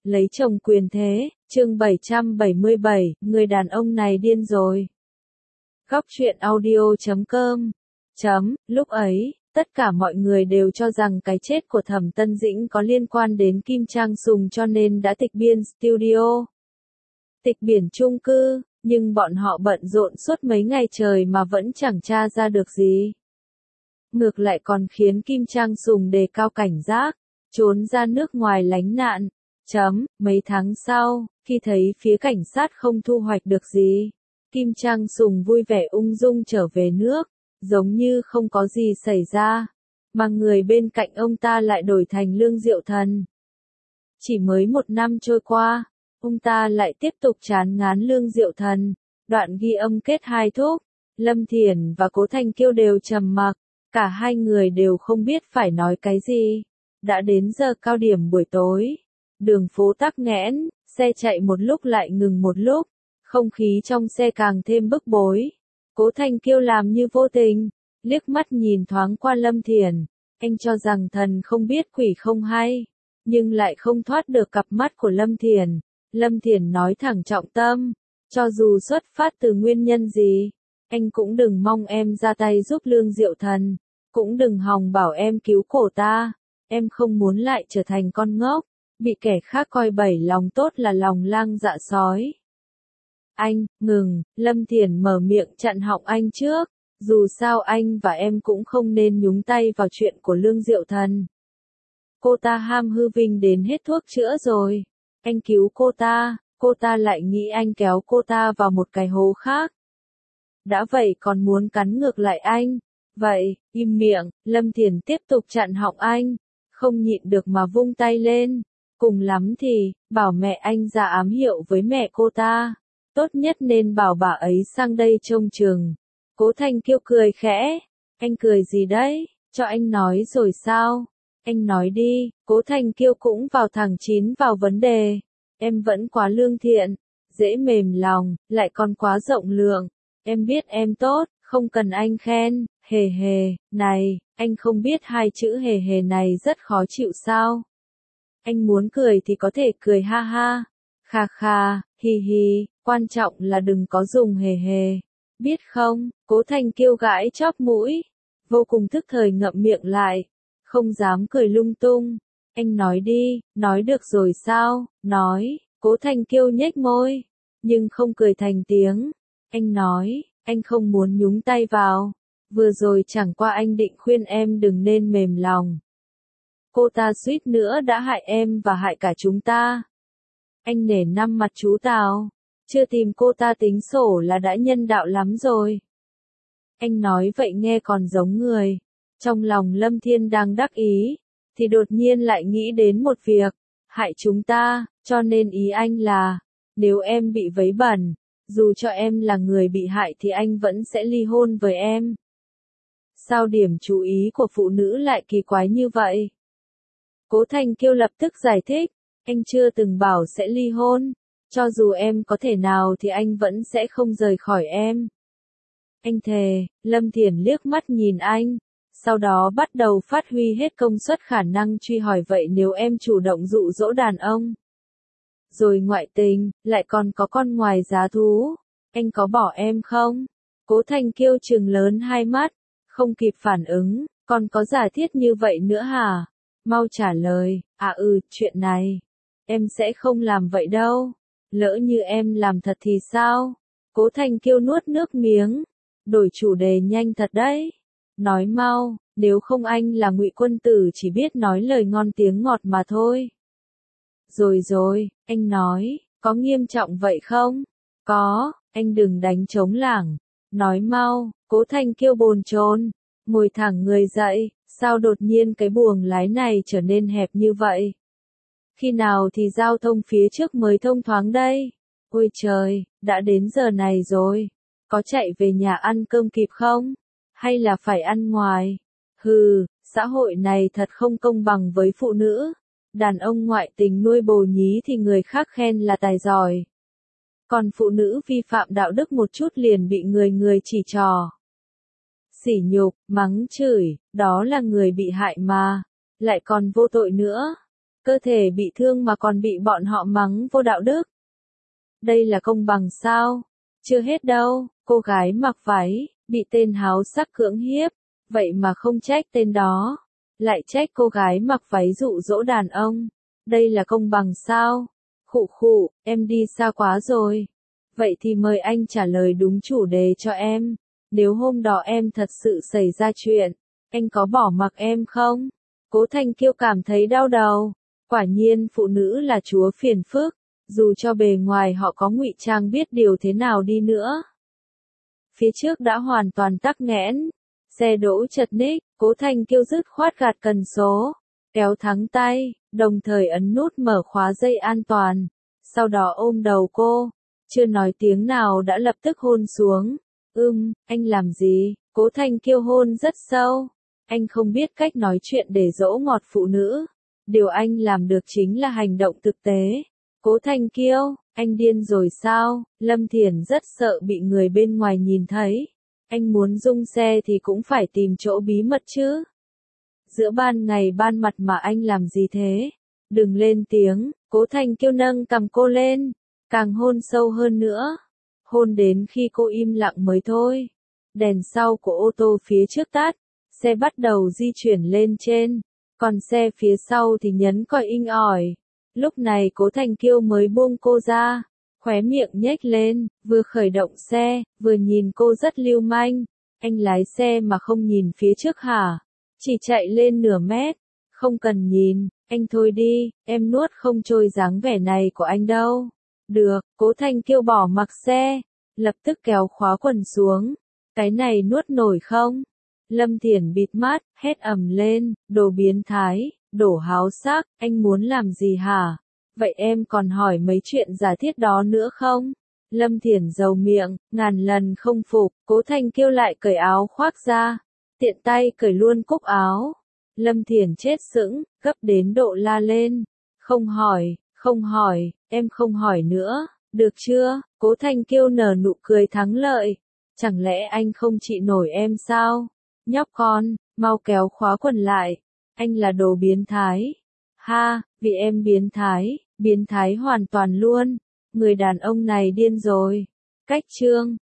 Lấy chồng quyền thế, chương 777, người đàn ông này điên rồi. Góc truyện audio.com. Lúc ấy, tất cả mọi người đều cho rằng cái chết của Thẩm Tân Dĩnh có liên quan đến Kim Trang Sùng cho nên đã tịch biên studio, tịch biển chung cư, nhưng bọn họ bận rộn suốt mấy ngày trời mà vẫn chẳng tra ra được gì. Ngược lại còn khiến Kim Trang Sùng đề cao cảnh giác, trốn ra nước ngoài lánh nạn. Mấy tháng sau, khi thấy phía cảnh sát không thu hoạch được gì, Kim Trang Sùng vui vẻ ung dung trở về nước, giống như không có gì xảy ra, mà người bên cạnh ông ta lại đổi thành Lương Diệu Thần. Chỉ mới 1 năm trôi qua, ông ta lại tiếp tục chán ngán Lương Diệu Thần. Đoạn ghi âm kết 2 thúc, Lâm Thiển và Cố Thanh Kiêu đều trầm mặc, cả hai người đều không biết phải nói cái gì. Đã đến giờ cao điểm buổi tối, đường phố tắc nghẽn, xe chạy một lúc lại ngừng một lúc, không khí trong xe càng thêm bức bối. Cố Thanh Kiêu làm như vô tình, liếc mắt nhìn thoáng qua Lâm Thiển, anh cho rằng thần không biết quỷ không hay, nhưng lại không thoát được cặp mắt của Lâm Thiển. Lâm Thiển nói thẳng trọng tâm, cho dù xuất phát từ nguyên nhân gì, anh cũng đừng mong em ra tay giúp Lương Diệu Thần, cũng đừng hòng bảo em cứu cổ ta, em không muốn lại trở thành con ngốc, bị kẻ khác coi bẩy lòng tốt là lòng lang dạ sói. Anh, ngừng, Lâm Thiển mở miệng chặn họng anh trước, dù sao anh và em cũng không nên nhúng tay vào chuyện của Lương Diệu Thần. Cô ta ham hư vinh đến hết thuốc chữa rồi, anh cứu cô ta lại nghĩ anh kéo cô ta vào một cái hố khác. Đã vậy còn muốn cắn ngược lại anh, vậy, im miệng, Lâm Thiển tiếp tục chặn họng anh, không nhịn được mà vung tay lên, cùng lắm thì, bảo mẹ anh ra ám hiệu với mẹ cô ta, tốt nhất nên bảo bà ấy sang đây trông chừng. Cố Thanh Kiêu cười khẽ, anh cười gì đấy, cho anh nói rồi sao, anh nói đi. Cố Thanh Kiêu cũng vào thẳng chín vào vấn đề, em vẫn quá lương thiện, dễ mềm lòng, lại còn quá rộng lượng, em biết em tốt, không cần anh khen, hề hề, này, anh không biết 2 chữ hề hề này rất khó chịu sao? Anh muốn cười thì có thể cười ha ha, kha kha, hi hi, quan trọng là đừng có dùng hề hề, biết không? Cố Thanh Kiêu gãi chóp mũi, vô cùng thức thời ngậm miệng lại, không dám cười lung tung. Anh nói đi, nói được rồi sao? Nói. Cố Thanh Kiêu nhếch môi, nhưng không cười thành tiếng. Anh nói, anh không muốn nhúng tay vào. Vừa rồi chẳng qua anh định khuyên em đừng nên mềm lòng. Cô ta suýt nữa đã hại em và hại cả chúng ta. Anh nể 5 mặt chú Tào, chưa tìm cô ta tính sổ là đã nhân đạo lắm rồi. Anh nói vậy nghe còn giống người. Trong lòng Lâm Thiên đang đắc ý, thì đột nhiên lại nghĩ đến một việc, hại chúng ta, cho nên ý anh là, nếu em bị vấy bẩn, dù cho em là người bị hại thì anh vẫn sẽ ly hôn với em. Sao điểm chú ý của phụ nữ lại kỳ quái như vậy? Cố Thanh Kiêu lập tức giải thích, anh chưa từng bảo sẽ ly hôn, cho dù em có thể nào thì anh vẫn sẽ không rời khỏi em. Anh thề. Lâm Thiển liếc mắt nhìn anh, sau đó bắt đầu phát huy hết công suất khả năng truy hỏi vậy nếu em chủ động dụ dỗ đàn ông, rồi ngoại tình, lại còn có con ngoài giá thú, anh có bỏ em không? Cố Thanh Kiêu trừng lớn 2 mắt, không kịp phản ứng, còn có giả thiết như vậy nữa hả? Mau trả lời. Chuyện này, em sẽ không làm vậy đâu. Lỡ như em làm thật thì sao? Cố Thanh Kiêu nuốt nước miếng, đổi chủ đề nhanh thật đấy. Nói mau, nếu không anh là Ngụy Quân Tử chỉ biết nói lời ngon tiếng ngọt mà thôi. Rồi, anh nói, có nghiêm trọng vậy không? Có, anh đừng đánh trống lảng. Nói mau. Cố Thanh Kiêu bồn chồn, ngồi thẳng người dậy, sao đột nhiên cái buồng lái này trở nên hẹp như vậy? Khi nào thì giao thông phía trước mới thông thoáng đây? Ôi trời, đã đến giờ này rồi, có chạy về nhà ăn cơm kịp không? Hay là phải ăn ngoài? Hừ, xã hội này thật không công bằng với phụ nữ. Đàn ông ngoại tình nuôi bồ nhí thì người khác khen là tài giỏi. Còn phụ nữ vi phạm đạo đức một chút liền bị người chỉ trò. Sỉ nhục, mắng chửi, đó là người bị hại mà, lại còn vô tội nữa. cơ thể bị thương mà còn bị bọn họ mắng vô đạo đức. Đây là công bằng sao? Chưa hết đâu, cô gái mặc váy, bị tên háo sắc cưỡng hiếp, vậy mà không trách tên đó, lại trách cô gái mặc váy dụ dỗ đàn ông. Đây là công bằng sao? Khụ khụ, em đi xa quá rồi. Vậy thì mời anh trả lời đúng chủ đề cho em. Nếu hôm đó em thật sự xảy ra chuyện, anh có bỏ mặc em không? Cố Thanh Kiêu cảm thấy đau đầu. Quả nhiên phụ nữ là chúa phiền phức, dù cho bề ngoài họ có ngụy trang biết điều thế nào đi nữa. Phía trước đã hoàn toàn tắc nghẽn, xe đỗ chật ních, Cố Thanh Kiêu dứt khoát gạt cần số, kéo thắng tay, đồng thời ấn nút mở khóa dây an toàn, sau đó ôm đầu cô, chưa nói tiếng nào đã lập tức hôn xuống. Anh làm gì? Cố Thanh Kiêu hôn rất sâu. Anh không biết cách nói chuyện để dỗ ngọt phụ nữ. Điều anh làm được chính là hành động thực tế. Cố Thanh Kiêu, anh điên rồi sao? Lâm Thiển rất sợ bị người bên ngoài nhìn thấy. Anh muốn rung xe thì cũng phải tìm chỗ bí mật chứ. Giữa ban ngày ban mặt mà anh làm gì thế? Đừng lên tiếng. Cố Thanh Kiêu nâng cằm cô lên, càng hôn sâu hơn nữa. Hôn đến khi cô im lặng mới thôi. Đèn sau của ô tô phía trước tắt, xe bắt đầu di chuyển lên trên, còn xe phía sau thì nhấn còi inh ỏi. Lúc này Cố Thanh Kiêu mới buông cô ra, khóe miệng nhếch lên, vừa khởi động xe, vừa nhìn cô rất lưu manh. Anh lái xe mà không nhìn phía trước hả? Chỉ chạy lên nửa mét, không cần nhìn, anh thôi đi, em nuốt không trôi dáng vẻ này của anh đâu. Được, Cố Thanh Kiêu bỏ mặc xe, lập tức kéo khóa quần xuống. Cái này nuốt nổi không? Lâm Thiển bịt mắt, hét ầm lên, đồ biến thái, đồ háo sắc, anh muốn làm gì hả? Vậy em còn hỏi mấy chuyện giả thiết đó nữa không? Lâm Thiển dầu miệng, ngàn lần không phục. Cố Thanh Kiêu lại cởi áo khoác ra, tiện tay cởi luôn cúc áo. Lâm Thiển chết sững, gấp đến độ la lên. Không hỏi, em không hỏi nữa, được chưa? Cố Thanh Kiêu nở nụ cười thắng lợi. Chẳng lẽ anh không trị nổi em sao? Nhóc con, mau kéo khóa quần lại. Anh là đồ biến thái. Ha, vì em biến thái hoàn toàn luôn. Người đàn ông này điên rồi. Cách chương